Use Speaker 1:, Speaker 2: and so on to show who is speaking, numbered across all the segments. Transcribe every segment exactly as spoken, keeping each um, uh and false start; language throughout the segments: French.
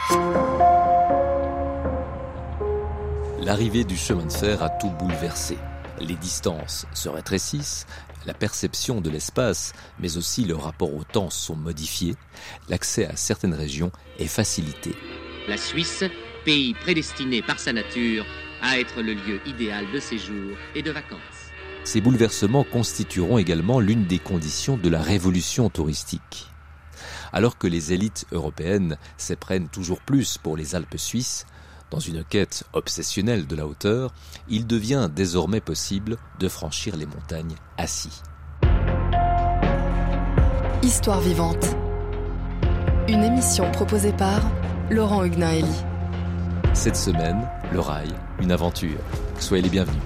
Speaker 1: L'arrivée du chemin de fer a tout bouleversé. Les distances se rétrécissent, la perception de l'espace, mais aussi le rapport au temps sont modifiés. L'accès à certaines régions est facilité.
Speaker 2: La Suisse, pays prédestiné par sa nature à être le lieu idéal de séjour et de vacances.
Speaker 1: Ces bouleversements constitueront également l'une des conditions de la révolution touristique. Alors que les élites européennes s'éprennent toujours plus pour les Alpes suisses, dans une quête obsessionnelle de la hauteur, il devient désormais possible de franchir les montagnes assis.
Speaker 3: Histoire vivante. Une émission proposée par Laurent Huguenin-Héli.
Speaker 1: Cette semaine, le rail, une aventure. Soyez les bienvenus.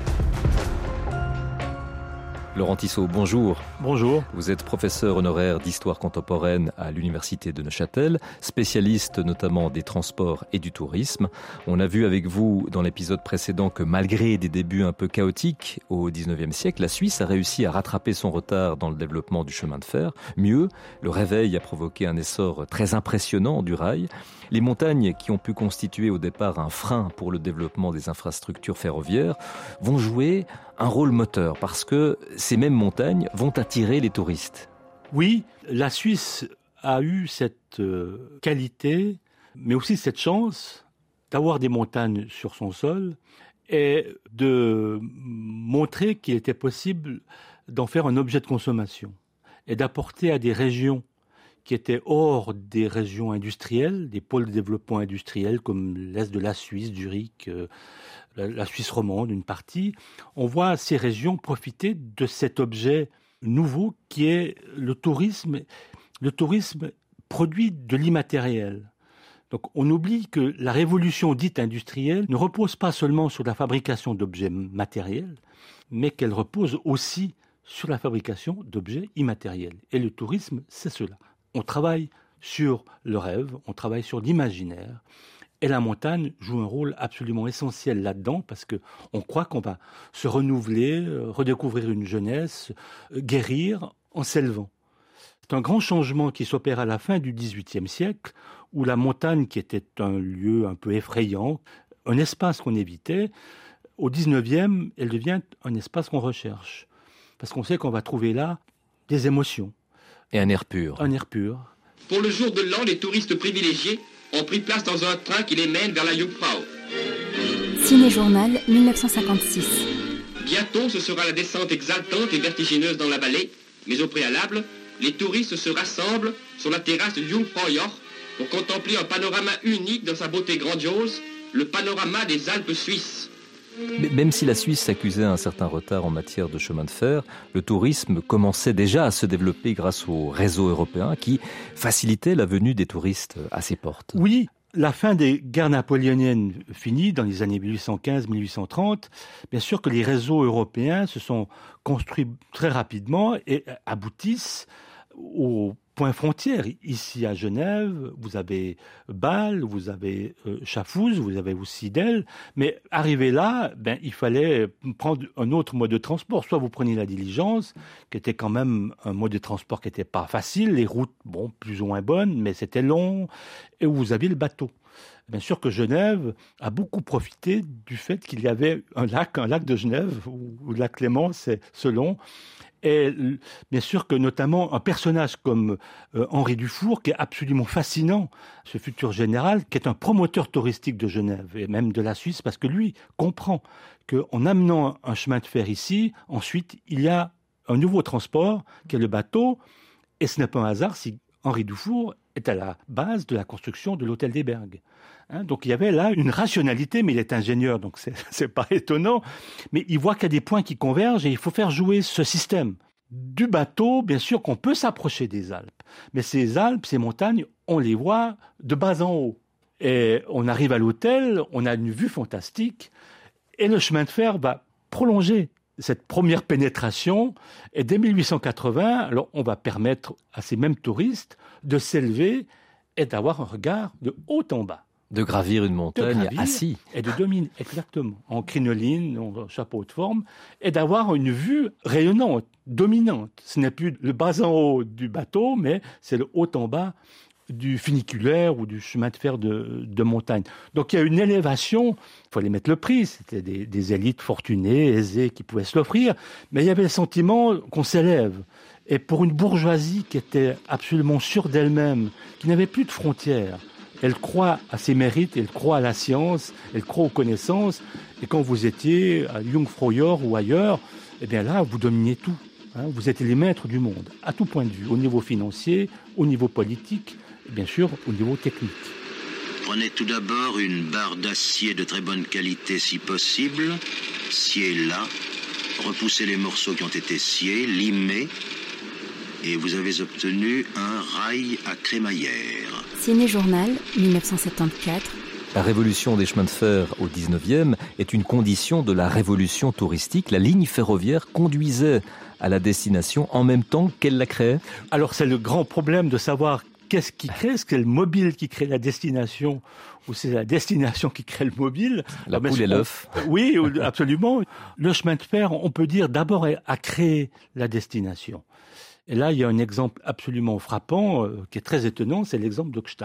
Speaker 1: Laurent Tissot, bonjour.
Speaker 4: Bonjour.
Speaker 1: Vous êtes professeur honoraire d'histoire contemporaine à l'université de Neuchâtel, spécialiste notamment des transports et du tourisme. On a vu avec vous dans l'épisode précédent que malgré des débuts un peu chaotiques au dix-neuvième siècle, la Suisse a réussi à rattraper son retard dans le développement du chemin de fer. Mieux, le réveil a provoqué un essor très impressionnant du rail. Les montagnes qui ont pu constituer au départ un frein pour le développement des infrastructures ferroviaires vont jouer un rôle moteur parce que ces mêmes montagnes vont attirer les touristes.
Speaker 4: Oui, la Suisse a eu cette euh, qualité, mais aussi cette chance d'avoir des montagnes sur son sol et de montrer qu'il était possible d'en faire un objet de consommation et d'apporter à des régions qui étaient hors des régions industrielles, des pôles de développement industriel comme l'Est de la Suisse, Zurich, euh, la, la Suisse romande, une partie. On voit ces régions profiter de cet objet nouveau qui est le tourisme. Le tourisme produit de l'immatériel. Donc on oublie que la révolution dite industrielle ne repose pas seulement sur la fabrication d'objets matériels, mais qu'elle repose aussi sur la fabrication d'objets immatériels. Et le tourisme, c'est cela. On travaille sur le rêve, on travaille sur l'imaginaire. Et la montagne joue un rôle absolument essentiel là-dedans parce qu'on croit qu'on va se renouveler, redécouvrir une jeunesse, guérir en s'élevant. C'est un grand changement qui s'opère à la fin du dix-huitième siècle où la montagne, qui était un lieu un peu effrayant, un espace qu'on évitait, au dix-neuvième, elle devient un espace qu'on recherche. Parce qu'on sait qu'on va trouver là des émotions.
Speaker 1: Et un air pur.
Speaker 4: Un air pur.
Speaker 5: Pour le jour de l'an, les touristes privilégiés ont pris place dans un train qui les mène vers la Jungfrau.
Speaker 6: Ciné-journal dix-neuf cent cinquante-six.
Speaker 5: Bientôt, ce sera la descente exaltante et vertigineuse dans la vallée, mais au préalable, les touristes se rassemblent sur la terrasse du Jungfraujoch pour contempler un panorama unique dans sa beauté grandiose, le panorama des Alpes suisses.
Speaker 1: Mais même si la Suisse s'accusait un certain retard en matière de chemin de fer, le tourisme commençait déjà à se développer grâce au réseau européen qui facilitait la venue des touristes à ses portes.
Speaker 4: Oui, la fin des guerres napoléoniennes finie dans les années mille huit cent quinze mille huit cent trente. Bien sûr que les réseaux européens se sont construits très rapidement et aboutissent au point frontière. Ici à Genève, vous avez Bâle, vous avez euh, Schaffhouse, vous avez aussi Delle. Mais arrivé là, ben, il fallait prendre un autre mode de transport. Soit vous preniez la diligence, qui était quand même un mode de transport qui n'était pas facile. Les routes, bon, plus ou moins bonnes, mais c'était long. Et vous aviez le bateau. Bien sûr que Genève a beaucoup profité du fait qu'il y avait un lac, un lac de Genève, ou, ou le lac Léman, c'est selon. Et bien sûr que notamment un personnage comme euh, Henri Dufour, qui est absolument fascinant, ce futur général, qui est un promoteur touristique de Genève et même de la Suisse, parce que lui comprend qu'en amenant un chemin de fer ici, ensuite il y a un nouveau transport qui est le bateau, et ce n'est pas un hasard si Henri Dufour est à la base de la construction de l'hôtel des Bergues. Hein, donc il y avait là une rationalité, mais il est ingénieur, donc c'est, c'est pas étonnant. Mais il voit qu'il y a des points qui convergent et il faut faire jouer ce système. Du bateau, bien sûr qu'on peut s'approcher des Alpes, mais ces Alpes, ces montagnes, on les voit de bas en haut. Et on arrive à l'hôtel, on a une vue fantastique, et le chemin de fer va prolonger cette première pénétration. Et dès mille huit cent quatre-vingts, alors on va permettre à ces mêmes touristes de s'élever et d'avoir un regard de haut en bas.
Speaker 1: De gravir une montagne assis.
Speaker 4: Et de dominer, exactement, en crinoline, en chapeau de forme, et d'avoir une vue rayonnante, dominante. Ce n'est plus le bas en haut du bateau, mais c'est le haut en bas du funiculaire ou du chemin de fer de, de montagne. Donc il y a une élévation, il fallait mettre le prix, c'était des, des élites fortunées, aisées, qui pouvaient se l'offrir, mais il y avait le sentiment qu'on s'élève. Et pour une bourgeoisie qui était absolument sûre d'elle-même, qui n'avait plus de frontières, elle croit à ses mérites, elle croit à la science, elle croit aux connaissances, et quand vous étiez à Jungfraujoch ou ailleurs, eh bien là, vous dominiez tout. Hein, vous êtes les maîtres du monde, à tout point de vue, au niveau financier, au niveau politique, et bien sûr au niveau technique.
Speaker 7: Prenez tout d'abord une barre d'acier de très bonne qualité si possible, sciez-la, repoussez les morceaux qui ont été sciés, limez, et vous avez obtenu un rail à crémaillère.
Speaker 6: Ciné-Journal, dix-neuf cent soixante-quatorze.
Speaker 1: La révolution des chemins de fer au dix-neuvième est une condition de la révolution touristique. La ligne ferroviaire conduisait à la destination en même temps qu'elle la créait.
Speaker 4: Alors c'est le grand problème de savoir qu'est-ce qui crée, est-ce que c'est le mobile qui crée la destination ou c'est la destination qui crée le mobile.
Speaker 1: La
Speaker 4: Alors,
Speaker 1: poule et l'œuf.
Speaker 4: Oui, absolument. Le chemin de fer, on peut dire d'abord a créé la destination. Et là, il y a un exemple absolument frappant euh, qui est très étonnant, c'est l'exemple de Gstaad.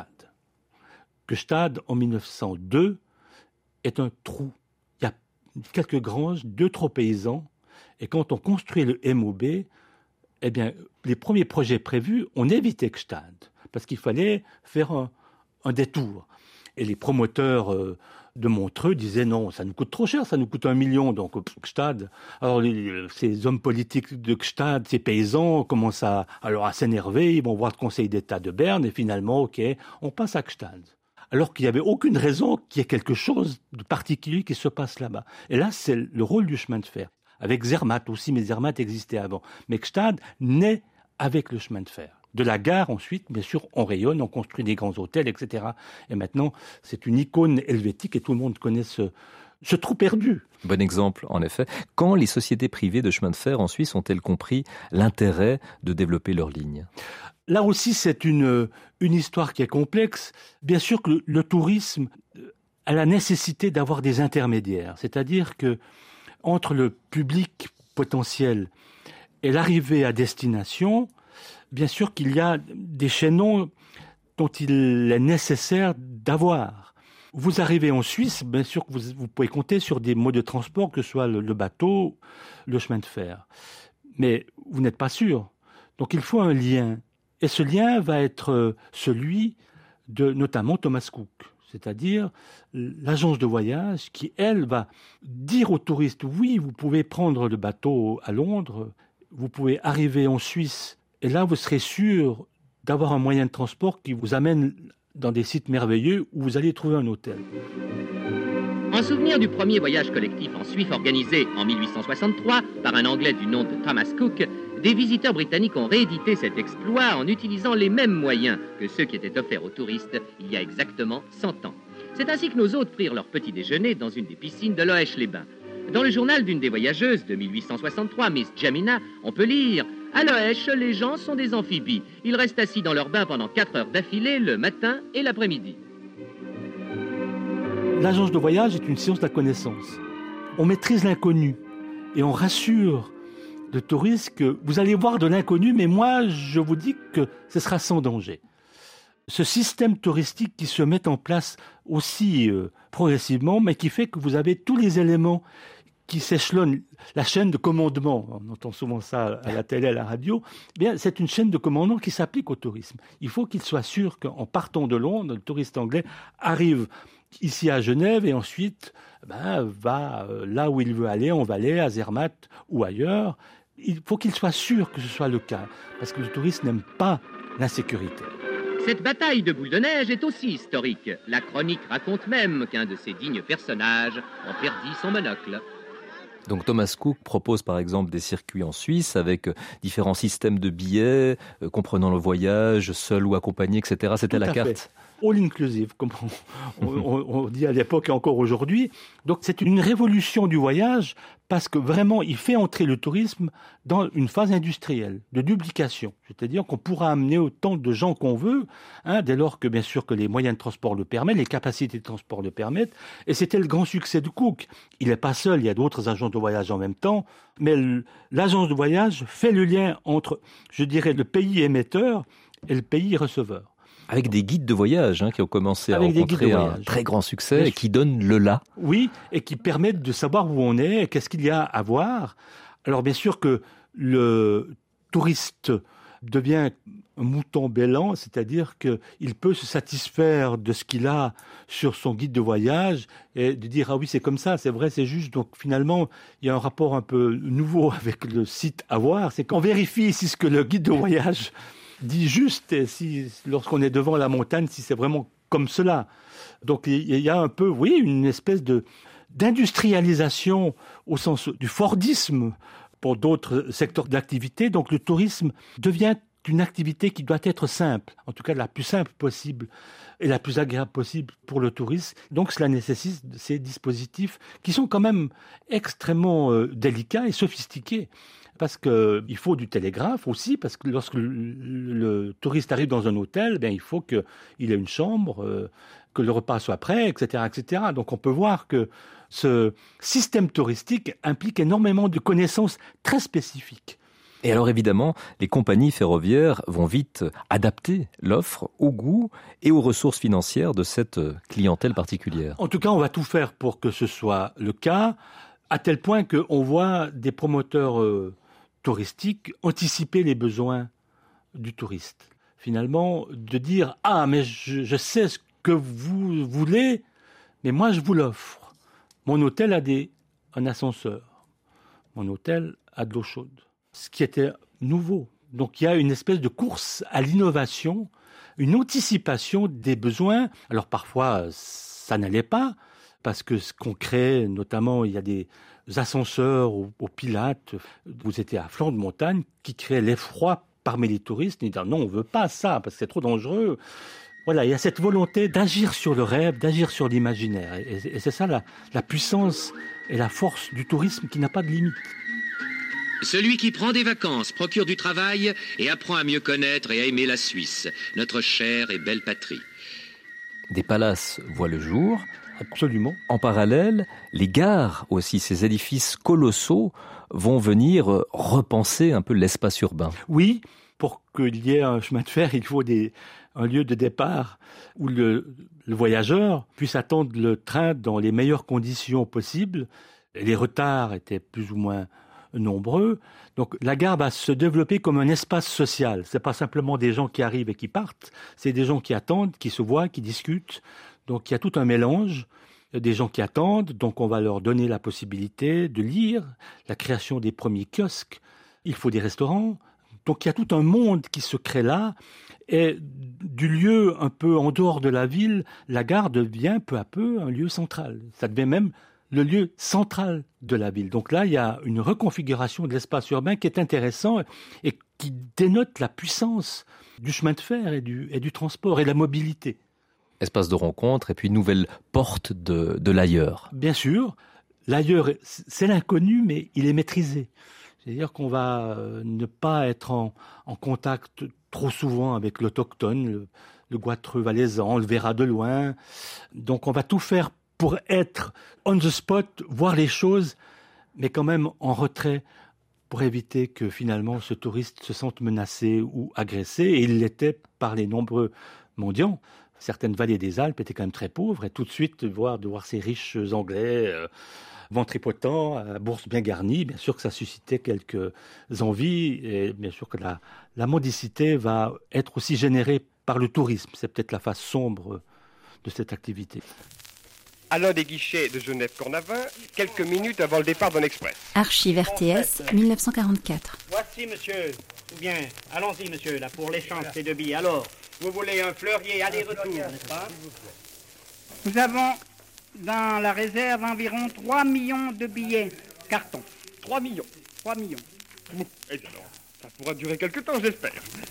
Speaker 4: Gstaad, en mille neuf cent deux, est un trou. Il y a quelques granges, deux, trois paysans. Et quand on construit le M O B, eh bien, les premiers projets prévus, on évitait Gstaad, parce qu'il fallait faire un, un détour. Et les promoteurs euh, de Montreux disaient non, ça nous coûte trop cher, ça nous coûte un million, donc Gstaad. Alors les, ces hommes politiques de Gstaad, ces paysans, commencent à, alors à s'énerver, ils vont voir le Conseil d'État de Berne, et finalement, ok, on passe à Gstaad. Alors qu'il n'y avait aucune raison qu'il y ait quelque chose de particulier qui se passe là-bas. Et là, c'est le rôle du chemin de fer. Avec Zermatt aussi, mais Zermatt existait avant. Mais Gstaad naît avec le chemin de fer. De la gare, ensuite, bien sûr, on rayonne, on construit des grands hôtels, et cetera. Et maintenant, c'est une icône helvétique et tout le monde connaît ce, ce trou perdu.
Speaker 1: Bon exemple, en effet. Quand les sociétés privées de chemin de fer en Suisse ont-elles compris l'intérêt de développer leurs lignes ?
Speaker 4: Là aussi, c'est une, une histoire qui est complexe. Bien sûr que le, le tourisme a la nécessité d'avoir des intermédiaires. C'est-à-dire que entre le public potentiel et l'arrivée à destination, bien sûr qu'il y a des chaînons dont il est nécessaire d'avoir. Vous arrivez en Suisse, bien sûr que vous, vous pouvez compter sur des modes de transport, que ce soit le, le bateau, le chemin de fer. Mais vous n'êtes pas sûr. Donc il faut un lien. Et ce lien va être celui de notamment Thomas Cook, c'est-à-dire l'agence de voyage qui, elle, va dire aux touristes, oui, vous pouvez prendre le bateau à Londres, vous pouvez arriver en Suisse, et là, vous serez sûr d'avoir un moyen de transport qui vous amène dans des sites merveilleux où vous allez trouver un hôtel.
Speaker 2: En souvenir du premier voyage collectif en Suisse organisé en mille huit cent soixante-trois par un Anglais du nom de Thomas Cook, des visiteurs britanniques ont réédité cet exploit en utilisant les mêmes moyens que ceux qui étaient offerts aux touristes il y a exactement cent ans. C'est ainsi que nos hôtes prirent leur petit déjeuner dans une des piscines de Loèche-les-Bains. Dans le journal d'une des voyageuses de mille huit cent soixante-trois, Miss Jamina, on peut lire « À Loèche, les gens sont des amphibies. Ils restent assis dans leur bain pendant quatre heures d'affilée, le matin et l'après-midi. »
Speaker 4: L'agence de voyage est une science de la connaissance. On maîtrise l'inconnu et on rassure le touriste que vous allez voir de l'inconnu, mais moi, je vous dis que ce sera sans danger. Ce système touristique qui se met en place aussi euh, progressivement, mais qui fait que vous avez tous les éléments qui s'échelonnent. La chaîne de commandement, on entend souvent ça à la télé, à la radio, eh bien, c'est une chaîne de commandement qui s'applique au tourisme. Il faut qu'il soit sûr qu'en partant de Londres, le touriste anglais arrive ici à Genève et ensuite ben, va là où il veut aller, en Valais, à Zermatt ou ailleurs. Il faut qu'il soit sûr que ce soit le cas, parce que le touriste n'aime pas l'insécurité.
Speaker 2: Cette bataille de boules de neige est aussi historique. La chronique raconte même qu'un de ses dignes personnages en perdit son monocle.
Speaker 1: Donc Thomas Cook propose par exemple des circuits en Suisse avec différents systèmes de billets, euh, comprenant le voyage, seul ou accompagné, et cetera. C'était la carte.
Speaker 4: Fait. All inclusive, comme on, on, on dit à l'époque et encore aujourd'hui. Donc c'est une révolution du voyage parce que vraiment il fait entrer le tourisme dans une phase industrielle de duplication. C'est-à-dire qu'on pourra amener autant de gens qu'on veut, hein, dès lors que bien sûr que les moyens de transport le permettent, les capacités de transport le permettent. Et c'était le grand succès de Cook. Il n'est pas seul, il y a d'autres agences de voyage en même temps. Mais l'agence de voyage fait le lien entre, je dirais, le pays émetteur et le pays receveur.
Speaker 1: Avec des guides de voyage hein, qui ont commencé à
Speaker 4: Avec
Speaker 1: rencontrer un très grand succès et qui donnent le là.
Speaker 4: Oui, et qui permettent de savoir où on est, qu'est-ce qu'il y a à voir. Alors bien sûr que le touriste devient un mouton bêlant, c'est-à-dire qu'il peut se satisfaire de ce qu'il a sur son guide de voyage et de dire « Ah oui, c'est comme ça, c'est vrai, c'est juste ». Donc finalement, il y a un rapport un peu nouveau avec le site à voir. C'est qu'on vérifie si ce que le guide de voyage dit juste, et si, lorsqu'on est devant la montagne, si c'est vraiment comme cela. Donc il y a un peu, oui, une espèce de, d'industrialisation au sens du Fordisme pour d'autres secteurs d'activité. Donc le tourisme devient une activité qui doit être simple, en tout cas la plus simple possible et la plus agréable possible pour le touriste. Donc cela nécessite ces dispositifs qui sont quand même extrêmement euh, délicats et sophistiqués. Parce qu'il faut du télégraphe aussi, parce que lorsque le, le, le touriste arrive dans un hôtel, bien, il faut qu'il ait une chambre, euh, que le repas soit prêt, et cetera, et cetera. Donc on peut voir que ce système touristique implique énormément de connaissances très spécifiques.
Speaker 1: Et alors évidemment, les compagnies ferroviaires vont vite adapter l'offre au goût et aux ressources financières de cette clientèle particulière.
Speaker 4: En tout cas, on va tout faire pour que ce soit le cas, à tel point qu'on voit des promoteurs euh, touristiques anticiper les besoins du touriste. Finalement, de dire « Ah, mais je, je sais ce que vous voulez, mais moi je vous l'offre. Mon hôtel a des, un ascenseur. Mon hôtel a de l'eau chaude. » Ce qui était nouveau. Donc il y a une espèce de course à l'innovation, une anticipation des besoins. Alors parfois, ça n'allait pas, parce que ce qu'on crée, notamment, il y a des ascenseurs aux, aux Pilates, vous étiez à flanc de montagne, qui créaient l'effroi parmi les touristes, et disant non, on ne veut pas ça, parce que c'est trop dangereux. Voilà, il y a cette volonté d'agir sur le rêve, d'agir sur l'imaginaire. Et, et c'est ça la, la puissance et la force du tourisme qui n'a pas de limite.
Speaker 2: Celui qui prend des vacances, procure du travail et apprend à mieux connaître et à aimer la Suisse, notre chère et belle patrie.
Speaker 1: Des palaces voient le jour.
Speaker 4: Absolument.
Speaker 1: En parallèle, les gares aussi, ces édifices colossaux, vont venir repenser un peu l'espace urbain.
Speaker 4: Oui, pour qu'il y ait un chemin de fer, il faut des, un lieu de départ où le, le voyageur puisse attendre le train dans les meilleures conditions possibles. Les retards étaient plus ou moins nombreux. Donc la gare va se développer comme un espace social. C'est pas simplement des gens qui arrivent et qui partent, c'est des gens qui attendent, qui se voient, qui discutent. Donc il y a tout un mélange. Il y a des gens qui attendent, donc on va leur donner la possibilité de lire, la création des premiers kiosques. Il faut des restaurants. Donc il y a tout un monde qui se crée là. Et du lieu un peu en dehors de la ville, la gare devient peu à peu un lieu central. Ça devient même le lieu central de la ville. Donc là, il y a une reconfiguration de l'espace urbain qui est intéressant et qui dénote la puissance du chemin de fer et du, et du transport et la mobilité.
Speaker 1: Espace de rencontre et puis nouvelle porte de, de l'ailleurs.
Speaker 4: Bien sûr, l'ailleurs, c'est l'inconnu, mais il est maîtrisé. C'est-à-dire qu'on va ne pas être en, en contact trop souvent avec l'autochtone, le, le goitreux valaisan, on le verra de loin. Donc on va tout faire pour être on the spot, voir les choses, mais quand même en retrait, pour éviter que finalement ce touriste se sente menacé ou agressé. Et il l'était par les nombreux mendiants. Certaines vallées des Alpes étaient quand même très pauvres, et tout de suite, de voir, de voir ces riches Anglais, euh, ventripotents, à bourse bien garnie, bien sûr que ça suscitait quelques envies, et bien sûr que la, la mendicité va être aussi générée par le tourisme. C'est peut-être la face sombre de cette activité.
Speaker 8: À l'un des guichets de Genève-Cornavin, quelques minutes avant le départ d'un express.
Speaker 6: Archive R T S, mille neuf cent quarante-quatre.
Speaker 9: Voici, monsieur. Ou bien, allons-y, monsieur, là, pour l'échange de ces deux billets. Alors, vous voulez un fleurier aller-retour, n'est-ce pas? Nous avons dans la réserve environ trois millions de billets carton.
Speaker 8: trois millions.
Speaker 9: trois millions.
Speaker 8: Eh bien, ça pourra durer quelque temps, j'espère.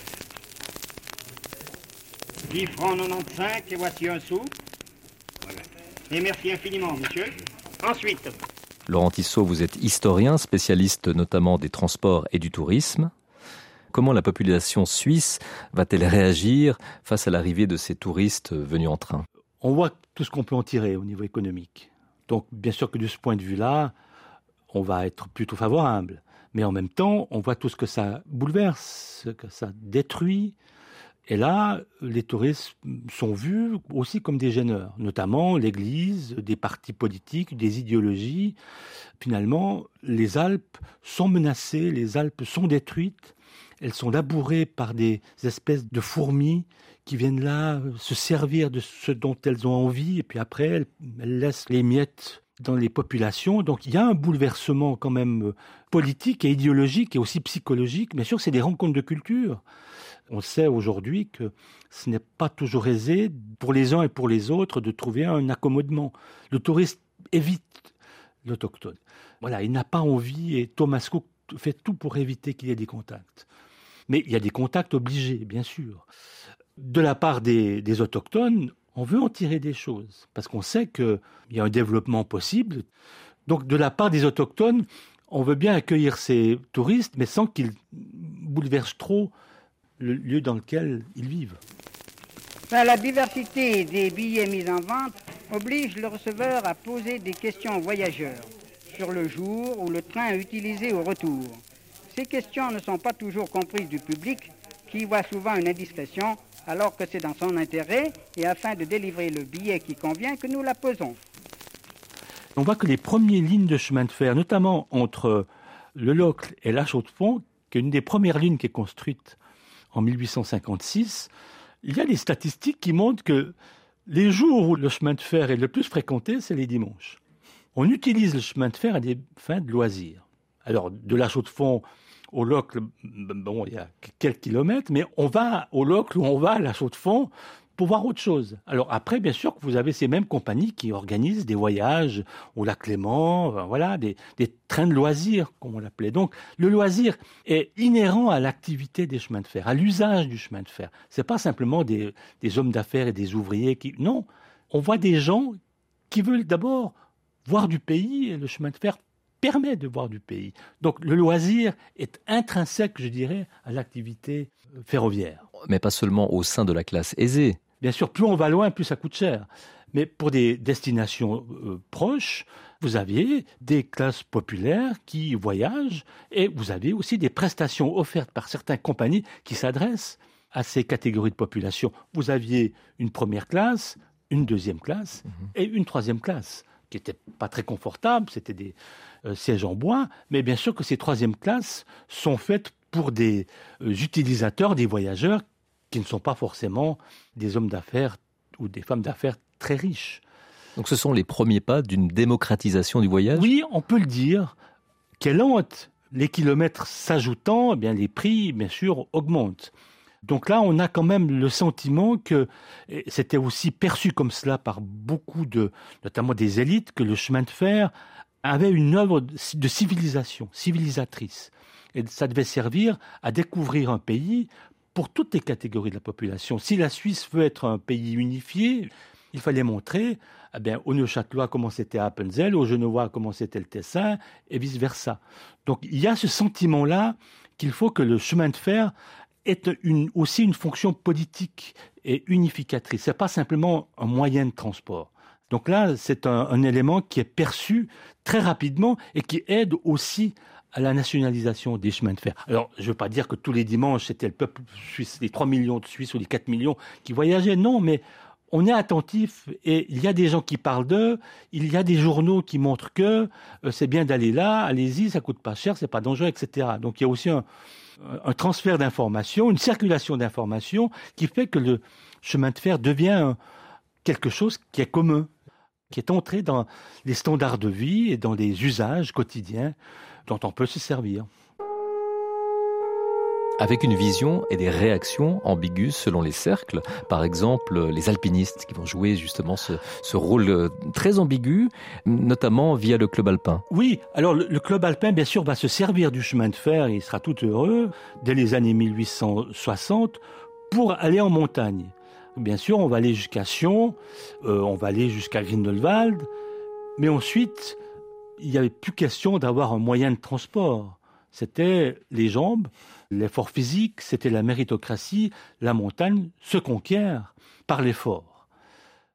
Speaker 9: dix francs quatre-vingt-quinze et voici un sou. Voilà. Et merci infiniment, monsieur. Ensuite.
Speaker 1: Laurent Tissot, vous êtes historien, spécialiste notamment des transports et du tourisme. Comment la population suisse va-t-elle réagir face à l'arrivée de ces touristes venus en train?
Speaker 4: On voit tout ce qu'on peut en tirer au niveau économique. Donc, bien sûr que de ce point de vue-là, on va être plutôt favorable. Mais en même temps, on voit tout ce que ça bouleverse, ce que ça détruit. Et là, les touristes sont vus aussi comme des gêneurs, notamment l'Église, des partis politiques, des idéologies. Finalement, les Alpes sont menacées, les Alpes sont détruites. Elles sont labourées par des espèces de fourmis qui viennent là se servir de ce dont elles ont envie, et puis après, elles, elles laissent les miettes dans les populations. Donc il y a un bouleversement quand même politique et idéologique et aussi psychologique. Bien sûr, c'est des rencontres de culture. On sait aujourd'hui que ce n'est pas toujours aisé pour les uns et pour les autres de trouver un accommodement. Le touriste évite l'autochtone. Voilà, il n'a pas envie, et Thomas Cook fait tout pour éviter qu'il y ait des contacts. Mais il y a des contacts obligés, bien sûr. De la part des, des autochtones, on veut en tirer des choses, parce qu'on sait qu'il y a un développement possible. Donc de la part des autochtones, on veut bien accueillir ces touristes, mais sans qu'ils bouleversent trop le lieu dans lequel ils vivent.
Speaker 9: La diversité des billets mis en vente oblige le receveur à poser des questions aux voyageurs sur le jour ou le train utilisé au retour. Ces questions ne sont pas toujours comprises du public, qui voit souvent une indiscrétion, alors que c'est dans son intérêt et afin de délivrer le billet qui convient que nous la posons.
Speaker 4: On voit que les premières lignes de chemin de fer, notamment entre le Locle et la Chaux-de-Fonds, qui est une des premières lignes qui est construite en mille huit cent cinquante-six, il y a des statistiques qui montrent que les jours où le chemin de fer est le plus fréquenté, c'est les dimanches. On utilise le chemin de fer à des fins de loisirs. Alors, de la Chaux-de-Fonds au Locle, bon, il y a quelques kilomètres, mais on va au Locle ou on va à la Chaux-de-Fonds pour voir autre chose. Alors après, bien sûr que vous avez ces mêmes compagnies qui organisent des voyages au lac Léman, voilà, des, des trains de loisirs, comme on l'appelait. Donc, le loisir est inhérent à l'activité des chemins de fer, à l'usage du chemin de fer. C'est pas simplement des, des hommes d'affaires et des ouvriers qui... Non, on voit des gens qui veulent d'abord voir du pays, et le chemin de fer permet de voir du pays. Donc, le loisir est intrinsèque, je dirais, à l'activité ferroviaire.
Speaker 1: Mais pas seulement au sein de la classe aisée.
Speaker 4: Bien sûr, plus on va loin, plus ça coûte cher. Mais pour des destinations euh, proches, vous aviez des classes populaires qui voyagent, et vous avez aussi des prestations offertes par certaines compagnies qui s'adressent à ces catégories de population. Vous aviez une première classe, une deuxième classe mmh. et une troisième classe, qui n'étaient pas très confortables, c'était des euh, sièges en bois, mais bien sûr que ces troisièmes classes sont faites pour des euh, utilisateurs, des voyageurs, qui ne sont pas forcément des hommes d'affaires ou des femmes d'affaires très riches.
Speaker 1: Donc ce sont les premiers pas d'une démocratisation du voyage ?
Speaker 4: Oui, on peut le dire. Quelle honte ! Les kilomètres s'ajoutant, eh bien les prix, bien sûr, augmentent. Donc là, on a quand même le sentiment que c'était aussi perçu comme cela par beaucoup de, notamment des élites, que le chemin de fer avait une œuvre de civilisation, civilisatrice. Et ça devait servir à découvrir un pays pour toutes les catégories de la population. Si la Suisse veut être un pays unifié, il fallait montrer eh bien, aux Neuchâtelois comment c'était à Appenzell, aux Genevois comment c'était le Tessin, et vice-versa. Donc il y a ce sentiment-là qu'il faut que le chemin de fer ait une, aussi une fonction politique et unificatrice. Ce n'est pas simplement un moyen de transport. Donc là, c'est un, un élément qui est perçu très rapidement et qui aide aussi à la nationalisation des chemins de fer. Alors, je ne veux pas dire que tous les dimanches, c'était le peuple suisse, les trois millions de Suisses ou les quatre millions qui voyageaient. Non, mais on est attentif et il y a des gens qui parlent d'eux, il y a des journaux qui montrent que euh, c'est bien d'aller là, allez-y, ça ne coûte pas cher, c'est pas dangereux, et cetera. Donc, il y a aussi un, un transfert d'informations, une circulation d'informations qui fait que le chemin de fer devient quelque chose qui est commun, qui est entré dans les standards de vie et dans les usages quotidiens dont on peut se servir.
Speaker 1: Avec une vision et des réactions ambiguës selon les cercles. Par exemple, les alpinistes qui vont jouer justement ce, ce rôle très ambigu, notamment via le club alpin.
Speaker 4: Oui, alors le, le club alpin, bien sûr, va se servir du chemin de fer, il sera tout heureux, dès les années mille huit cent soixante, pour aller en montagne. Bien sûr, on va aller jusqu'à Sion, euh, on va aller jusqu'à Grindelwald, mais ensuite, il n'y avait plus question d'avoir un moyen de transport. C'était les jambes, l'effort physique, c'était la méritocratie, la montagne se conquiert par l'effort.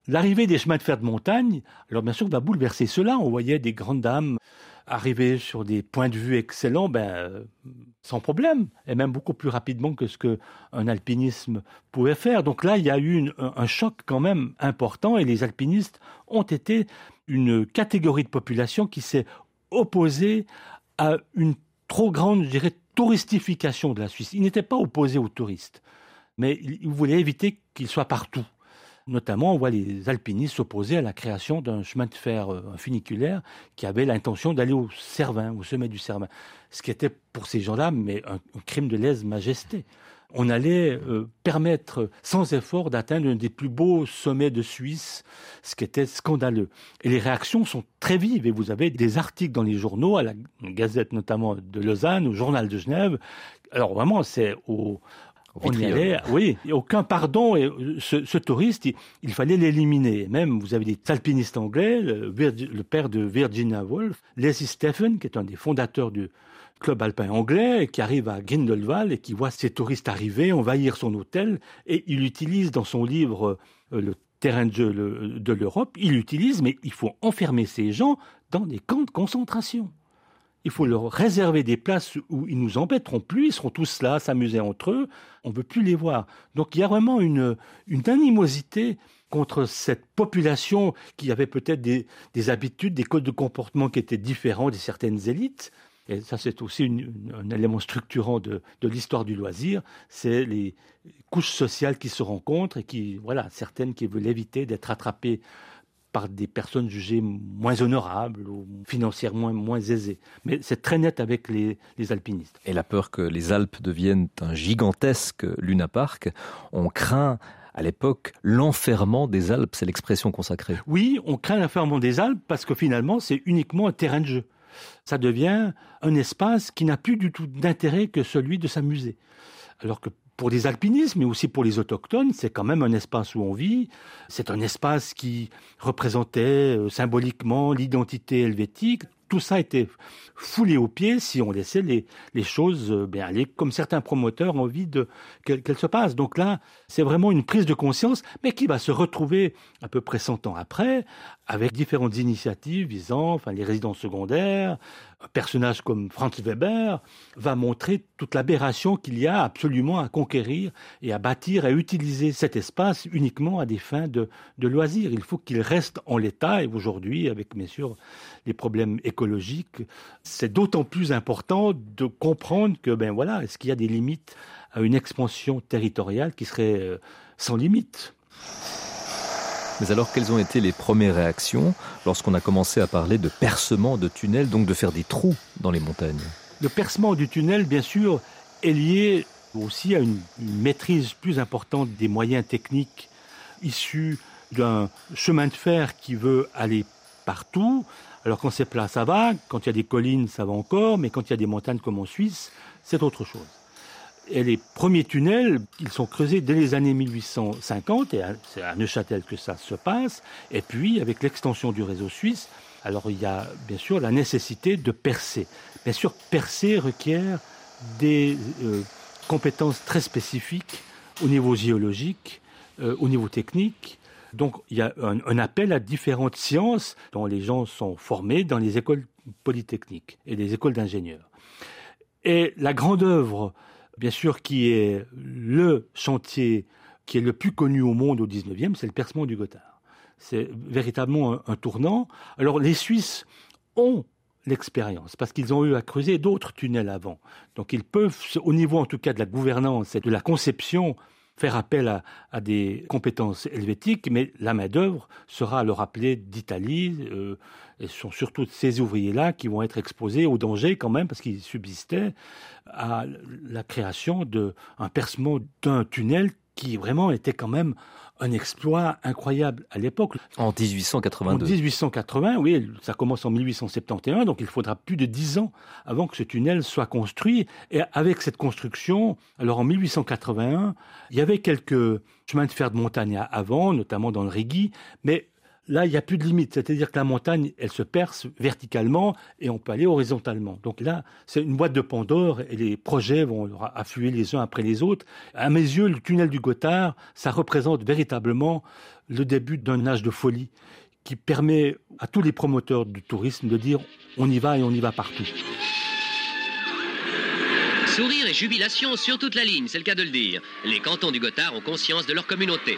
Speaker 4: L'arrivée des chemins de fer de montagne, alors bien sûr, va bouleverser cela. On voyait des grandes dames arriver sur des points de vue excellents, ben, euh, sans problème, et même beaucoup plus rapidement que ce qu'un alpinisme pouvait faire. Donc là, il y a eu une, un, un choc quand même important, et les alpinistes ont été une catégorie de population qui s'est opposée à une trop grande, je dirais, touristification de la Suisse. Ils n'étaient pas opposés aux touristes, mais ils voulaient éviter qu'ils soient partout. Notamment, on voit les alpinistes s'opposer à la création d'un chemin de fer un funiculaire qui avait l'intention d'aller au Cervin, au sommet du Cervin. Ce qui était pour ces gens-là mais un, un crime de lèse-majesté. On allait euh, permettre sans effort d'atteindre un des plus beaux sommets de Suisse, ce qui était scandaleux. Et les réactions sont très vives. Et vous avez des articles dans les journaux, à la Gazette notamment de Lausanne, au Journal de Genève. Alors vraiment, c'est au... On y allait, oui, aucun pardon. Et ce, ce touriste, il, il fallait l'éliminer. Même, vous avez des alpinistes anglais, le, le père de Virginia Woolf, Leslie Stephen, qui est un des fondateurs du club alpin anglais, qui arrive à Grindelwald et qui voit ces touristes arriver, envahir son hôtel, et il utilise dans son livre euh, le terrain de jeu le, de l'Europe, il utilise, mais il faut enfermer ces gens dans des camps de concentration. Il faut leur réserver des places où ils ne nous embêteront plus, ils seront tous là, s'amuser entre eux, on ne veut plus les voir. Donc il y a vraiment une, une animosité contre cette population qui avait peut-être des, des habitudes, des codes de comportement qui étaient différents de certaines élites. Et ça, c'est aussi une, une, un élément structurant de, de l'histoire du loisir, c'est les couches sociales qui se rencontrent et qui, voilà, certaines qui veulent éviter d'être attrapées par des personnes jugées moins honorables ou financièrement moins aisées. Mais c'est très net avec les, les alpinistes.
Speaker 1: Et la peur que les Alpes deviennent un gigantesque lunapark, on craint à l'époque l'enferrement des Alpes, c'est l'expression consacrée.
Speaker 4: Oui, on craint l'enfermement des Alpes parce que finalement c'est uniquement un terrain de jeu. Ça devient un espace qui n'a plus du tout d'intérêt que celui de s'amuser. Alors que pour les alpinistes, mais aussi pour les autochtones, c'est quand même un espace où on vit. C'est un espace qui représentait euh, symboliquement l'identité helvétique. Tout ça était foulé aux pieds si on laissait les, les choses euh, bien aller comme certains promoteurs ont envie de, qu'elles, qu'elles se passent. Donc là, c'est vraiment une prise de conscience, mais qui va se retrouver à peu près cent ans après, avec différentes initiatives visant enfin, les résidences secondaires. Un personnage comme Franz Weber va montrer toute l'aberration qu'il y a absolument à conquérir et à bâtir, à utiliser cet espace uniquement à des fins de, de loisirs. Il faut qu'il reste en l'état, et aujourd'hui, avec bien sûr les problèmes écologiques, c'est d'autant plus important de comprendre que, ben voilà, est-ce qu'il y a des limites à une expansion territoriale qui serait euh, sans limite ?
Speaker 1: Mais alors, quelles ont été les premières réactions lorsqu'on a commencé à parler de percement de tunnels, donc de faire des trous dans les montagnes ?
Speaker 4: Le percement du tunnel, bien sûr, est lié aussi à une, une maîtrise plus importante des moyens techniques issus d'un chemin de fer qui veut aller partout. Alors quand c'est plat, ça va. Quand il y a des collines, ça va encore. Mais quand il y a des montagnes comme en Suisse, c'est autre chose. Et les premiers tunnels, ils sont creusés dès les années mille huit cent cinquante, et c'est à Neuchâtel que ça se passe. Et puis, avec l'extension du réseau suisse, alors il y a bien sûr la nécessité de percer. Bien sûr, percer requiert des euh, compétences très spécifiques au niveau géologique, euh, au niveau technique. Donc, il y a un, un appel à différentes sciences dont les gens sont formés dans les écoles polytechniques et les écoles d'ingénieurs. Et la grande œuvre, bien sûr, qui est le chantier qui est le plus connu au monde au dix-neuvième, c'est le percement du Gothard. C'est véritablement un, un tournant. Alors, les Suisses ont l'expérience, parce qu'ils ont eu à creuser d'autres tunnels avant. Donc, ils peuvent, au niveau en tout cas de la gouvernance et de la conception, faire appel à, à des compétences helvétiques, mais la main-d'œuvre sera alors appelée d'Italie. Euh, et ce sont surtout ces ouvriers-là qui vont être exposés au danger quand même, parce qu'ils subsistaient à la création d'un percement d'un tunnel qui vraiment était quand même un exploit incroyable à l'époque.
Speaker 1: En dix-huit cent quatre-vingt-deux.
Speaker 4: En dix-huit cent quatre-vingts, oui, ça commence en mille huit cent soixante et onze, donc il faudra plus de dix ans avant que ce tunnel soit construit. Et avec cette construction, alors en mille huit cent quatre-vingt-un, il y avait quelques chemins de fer de montagne avant, notamment dans le Régui, mais là, il n'y a plus de limite. C'est-à-dire que la montagne, elle se perce verticalement et on peut aller horizontalement. Donc là, c'est une boîte de Pandore et les projets vont affluer les uns après les autres. À mes yeux, le tunnel du Gothard, ça représente véritablement le début d'un âge de folie qui permet à tous les promoteurs du tourisme de dire on y va et on y va partout.
Speaker 2: Sourire et jubilation sur toute la ligne, c'est le cas de le dire. Les cantons du Gothard ont conscience de leur communauté.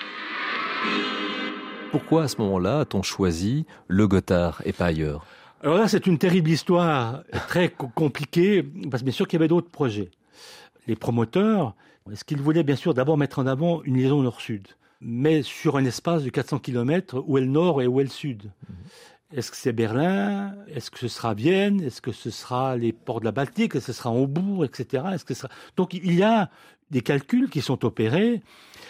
Speaker 1: Pourquoi à ce moment-là a-t-on choisi le Gothard et pas ailleurs ?
Speaker 4: Alors là, c'est une terrible histoire, très compliquée, parce que bien sûr qu'il y avait d'autres projets. Les promoteurs, est-ce qu'ils voulaient bien sûr d'abord mettre en avant une liaison nord-sud, mais sur un espace de quatre cents kilomètres, où est le nord et où est le sud ? Mmh. Est-ce que c'est Berlin ? Est-ce que ce sera Vienne ? Est-ce que ce sera les ports de la Baltique ? Est-ce que ce sera Hambourg, et cetera. Est-ce que ce sera... Donc il y a des calculs qui sont opérés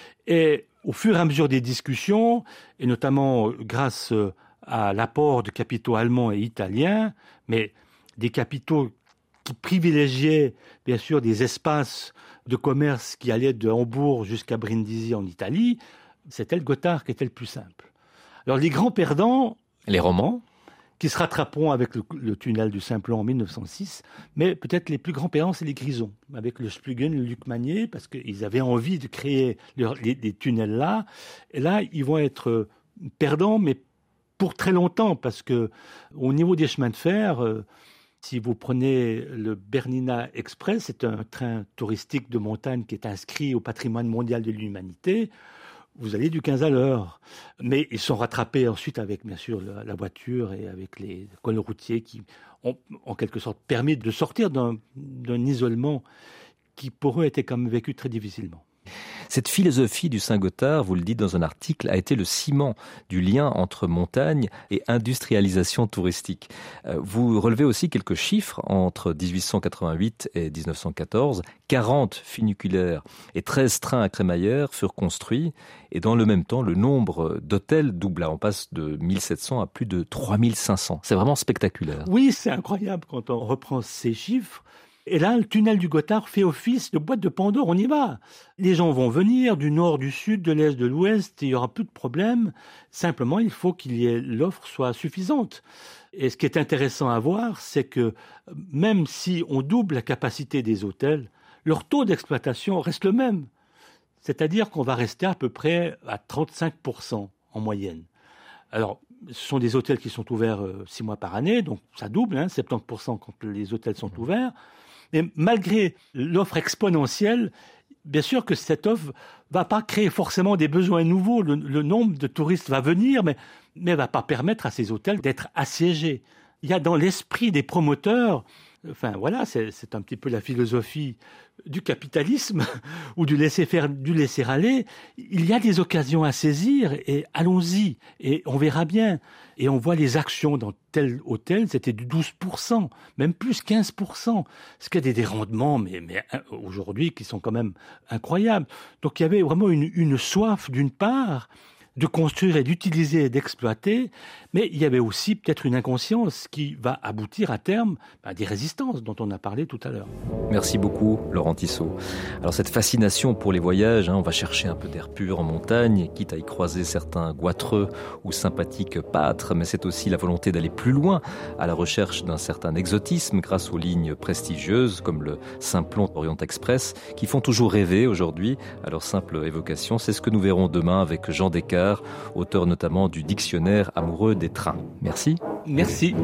Speaker 4: et au fur et à mesure des discussions, et notamment grâce à l'apport de capitaux allemands et italiens, mais des capitaux qui privilégiaient bien sûr des espaces de commerce qui allaient de Hambourg jusqu'à Brindisi en Italie, c'était le Gothard qui était le plus simple. Alors les grands perdants,
Speaker 1: les Romans,
Speaker 4: qui se rattraperont avec le, le tunnel du Simplon en mille neuf cent six, mais peut-être les plus grands perdants, c'est les Grisons, avec le Splugen, le Luc Magnier, parce qu'ils avaient envie de créer leur, les, les tunnels là. Et là, ils vont être perdants, mais pour très longtemps, parce que au niveau des chemins de fer, euh, si vous prenez le Bernina Express, c'est un train touristique de montagne qui est inscrit au patrimoine mondial de l'humanité. Vous allez du quinze à l'heure. Mais ils sont rattrapés ensuite avec, bien sûr, la, la voiture et avec les cols routiers qui ont, en quelque sorte, permis de sortir d'un, d'un isolement qui, pour eux, était quand même vécu très difficilement.
Speaker 1: Cette philosophie du Saint-Gothard, vous le dites dans un article, a été le ciment du lien entre montagne et industrialisation touristique. Vous relevez aussi quelques chiffres entre dix-huit cent quatre-vingt-huit et dix-neuf cent quatorze. quarante funiculaires et treize trains à crémaillère furent construits. Et dans le même temps, le nombre d'hôtels doubla. On passe de mille sept cents à plus de trois mille cinq cents. C'est vraiment spectaculaire.
Speaker 4: Oui, c'est incroyable quand on reprend ces chiffres. Et là, le tunnel du Gothard fait office de boîte de Pandore, on y va. Les gens vont venir du nord, du sud, de l'est, de l'ouest, il y aura plus de problème. Simplement, il faut qu'il y ait, l'offre soit suffisante. Et ce qui est intéressant à voir, c'est que même si on double la capacité des hôtels, leur taux d'exploitation reste le même. C'est-à-dire qu'on va rester à peu près à trente-cinq pour cent en moyenne. Alors, ce sont des hôtels qui sont ouverts euh, six mois par année, donc ça double, hein, soixante-dix pour cent quand les hôtels sont ouverts. Mais malgré l'offre exponentielle, bien sûr que cette offre va pas créer forcément des besoins nouveaux. Le, le nombre de touristes va venir, mais mais va pas permettre à ces hôtels d'être assiégés. Il y a dans l'esprit des promoteurs, enfin voilà, c'est, c'est un petit peu la philosophie du capitalisme ou du laisser-faire, du laisser-aller. Il y a des occasions à saisir et allons-y et on verra bien. Et on voit les actions dans tel hôtel, c'était du douze pour cent, même plus quinze pour cent. Ce qui a des, des rendements, mais, mais aujourd'hui, qui sont quand même incroyables. Donc il y avait vraiment une, une soif d'une part de construire et d'utiliser et d'exploiter, mais il y avait aussi peut-être une inconscience qui va aboutir à terme à des résistances dont on a parlé tout à l'heure.
Speaker 1: Merci beaucoup, Laurent Tissot. Alors cette fascination pour les voyages, hein, on va chercher un peu d'air pur en montagne, quitte à y croiser certains goitreux ou sympathiques pâtres, mais c'est aussi la volonté d'aller plus loin à la recherche d'un certain exotisme grâce aux lignes prestigieuses comme le Simplon Orient Express, qui font toujours rêver aujourd'hui à leur simple évocation. C'est ce que nous verrons demain avec Jean Descartes, auteur notamment du dictionnaire amoureux des trains. Merci.
Speaker 4: Merci.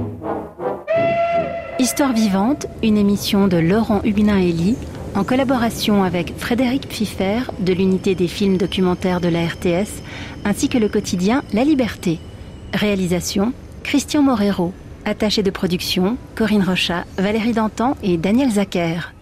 Speaker 6: Histoire vivante, une émission de Laurent Huguenin-Elie en collaboration avec Frédéric Pfiffer de l'unité des films documentaires de la R T S ainsi que le quotidien La Liberté. Réalisation Christian Morero. Attaché de production Corinne Rochat, Valérie Dantan et Daniel Zacher.